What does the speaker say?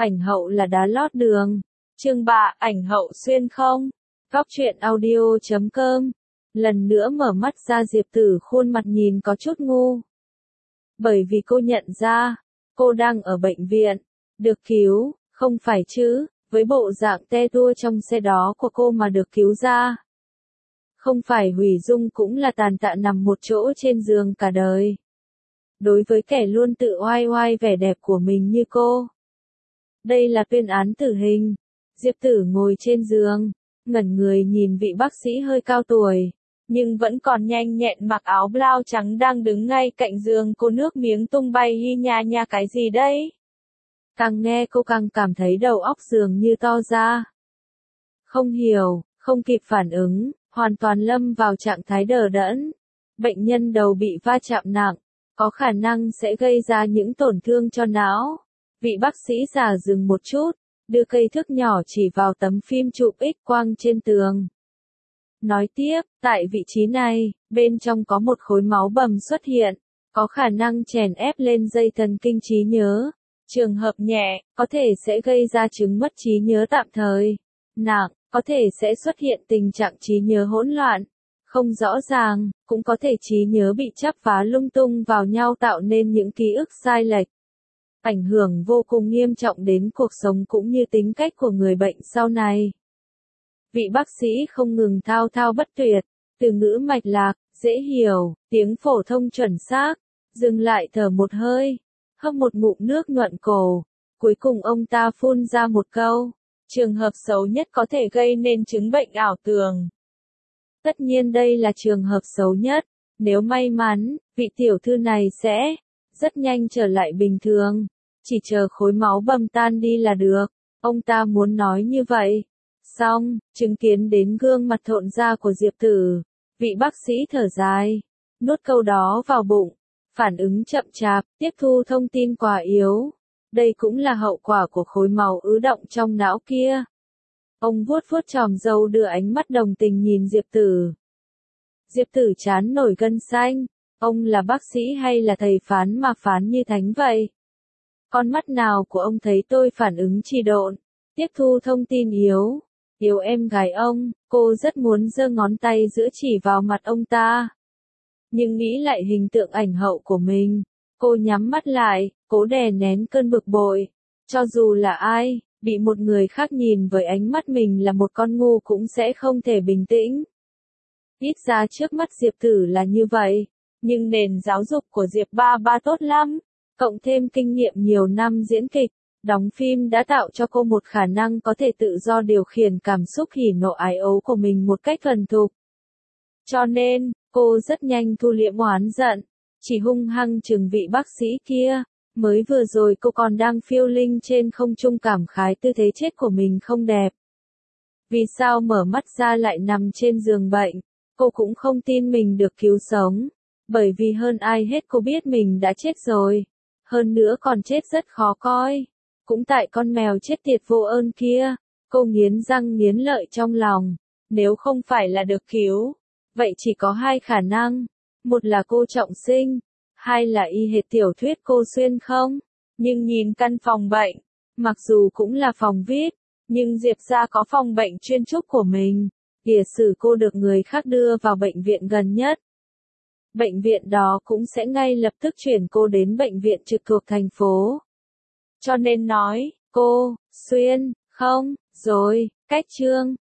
Ảnh hậu là đá lót đường. Chương 3, ảnh hậu xuyên không? Góc truyện audio.com. Lần nữa mở mắt ra Diệp Tử khuôn mặt nhìn có chút ngu. Bởi vì cô nhận ra, cô đang ở bệnh viện, được cứu, không phải chứ, với bộ dạng te tua trong xe đó của cô mà được cứu ra. Không phải hủy dung cũng là tàn tạ nằm một chỗ trên giường cả đời. Đối với kẻ luôn tự oai oai vẻ đẹp của mình như cô. Đây là tuyên án tử hình. Diệp Tử ngồi trên giường, ngẩn người nhìn vị bác sĩ hơi cao tuổi, nhưng vẫn còn nhanh nhẹn mặc áo blau trắng đang đứng ngay cạnh giường cô, nước miếng tung bay. Hi nha nha, cái gì đấy? Càng nghe cô càng cảm thấy đầu óc dường như to ra. Không hiểu, không kịp phản ứng, hoàn toàn lâm vào trạng thái đờ đẫn. Bệnh nhân đầu bị va chạm nặng, có khả năng sẽ gây ra những tổn thương cho não. Vị bác sĩ già dừng một chút, đưa cây thước nhỏ chỉ vào tấm phim chụp X-quang trên tường. Nói tiếp, tại vị trí này, bên trong có một khối máu bầm xuất hiện, có khả năng chèn ép lên dây thần kinh trí nhớ. Trường hợp nhẹ, có thể sẽ gây ra chứng mất trí nhớ tạm thời. Nặng, có thể sẽ xuất hiện tình trạng trí nhớ hỗn loạn, không rõ ràng, cũng có thể trí nhớ bị chắp vá lung tung vào nhau tạo nên những ký ức sai lệch. Ảnh hưởng vô cùng nghiêm trọng đến cuộc sống cũng như tính cách của người bệnh sau này. Vị bác sĩ không ngừng thao thao bất tuyệt, từ ngữ mạch lạc, dễ hiểu, tiếng phổ thông chuẩn xác, dừng lại thở một hơi, hấp một ngụm nước nhuận cổ, cuối cùng ông ta phun ra một câu, trường hợp xấu nhất có thể gây nên chứng bệnh ảo tưởng. Tất nhiên đây là trường hợp xấu nhất, nếu may mắn, vị tiểu thư này sẽ rất nhanh trở lại bình thường, chỉ chờ khối máu bầm tan đi là được, ông ta muốn nói như vậy. Xong, chứng kiến đến gương mặt thộn ra của Diệp Tử, vị bác sĩ thở dài, nuốt câu đó vào bụng, phản ứng chậm chạp, tiếp thu thông tin quá yếu. Đây cũng là hậu quả của khối máu ứ động trong não kia. Ông vuốt vuốt chòm râu đưa ánh mắt đồng tình nhìn Diệp Tử. Diệp Tử trán nổi gân xanh, ông là bác sĩ hay là thầy phán mà phán như thánh vậy? Con mắt nào của ông thấy tôi phản ứng trì độn, tiếp thu thông tin yếu? Yêu em gái ông, cô rất muốn giơ ngón tay giữa chỉ vào mặt ông ta. Nhưng nghĩ lại hình tượng ảnh hậu của mình, cô nhắm mắt lại, cố đè nén cơn bực bội. Cho dù là ai, bị một người khác nhìn với ánh mắt mình là một con ngu cũng sẽ không thể bình tĩnh. Ít ra trước mắt Diệp Tử là như vậy, nhưng nền giáo dục của Diệp Ba Ba tốt lắm, cộng thêm kinh nghiệm nhiều năm diễn kịch, đóng phim đã tạo cho cô một khả năng có thể tự do điều khiển cảm xúc hỉ nộ ái ố của mình một cách thuần thục. Cho nên, cô rất nhanh thu liễm oán giận, chỉ hung hăng chừng vị bác sĩ kia. Mới vừa rồi cô còn đang phiêu linh trên không trung cảm khái tư thế chết của mình không đẹp. Vì sao mở mắt ra lại nằm trên giường bệnh? Cô cũng không tin mình được cứu sống. Bởi vì hơn ai hết cô biết mình đã chết rồi. Hơn nữa còn chết rất khó coi. Cũng tại con mèo chết tiệt vô ơn kia. Cô nghiến răng nghiến lợi trong lòng. Nếu không phải là được cứu, vậy chỉ có hai khả năng. Một là cô trọng sinh. Hai là y hệt tiểu thuyết cô xuyên không? Nhưng nhìn căn phòng bệnh, mặc dù cũng là phòng VIP, nhưng Diệp gia có phòng bệnh chuyên trúc của mình. Giả sử cô được người khác đưa vào bệnh viện gần nhất, bệnh viện đó cũng sẽ ngay lập tức chuyển cô đến bệnh viện trực thuộc thành phố. Cho nên nói, cô xuyên không? Rồi, cách chương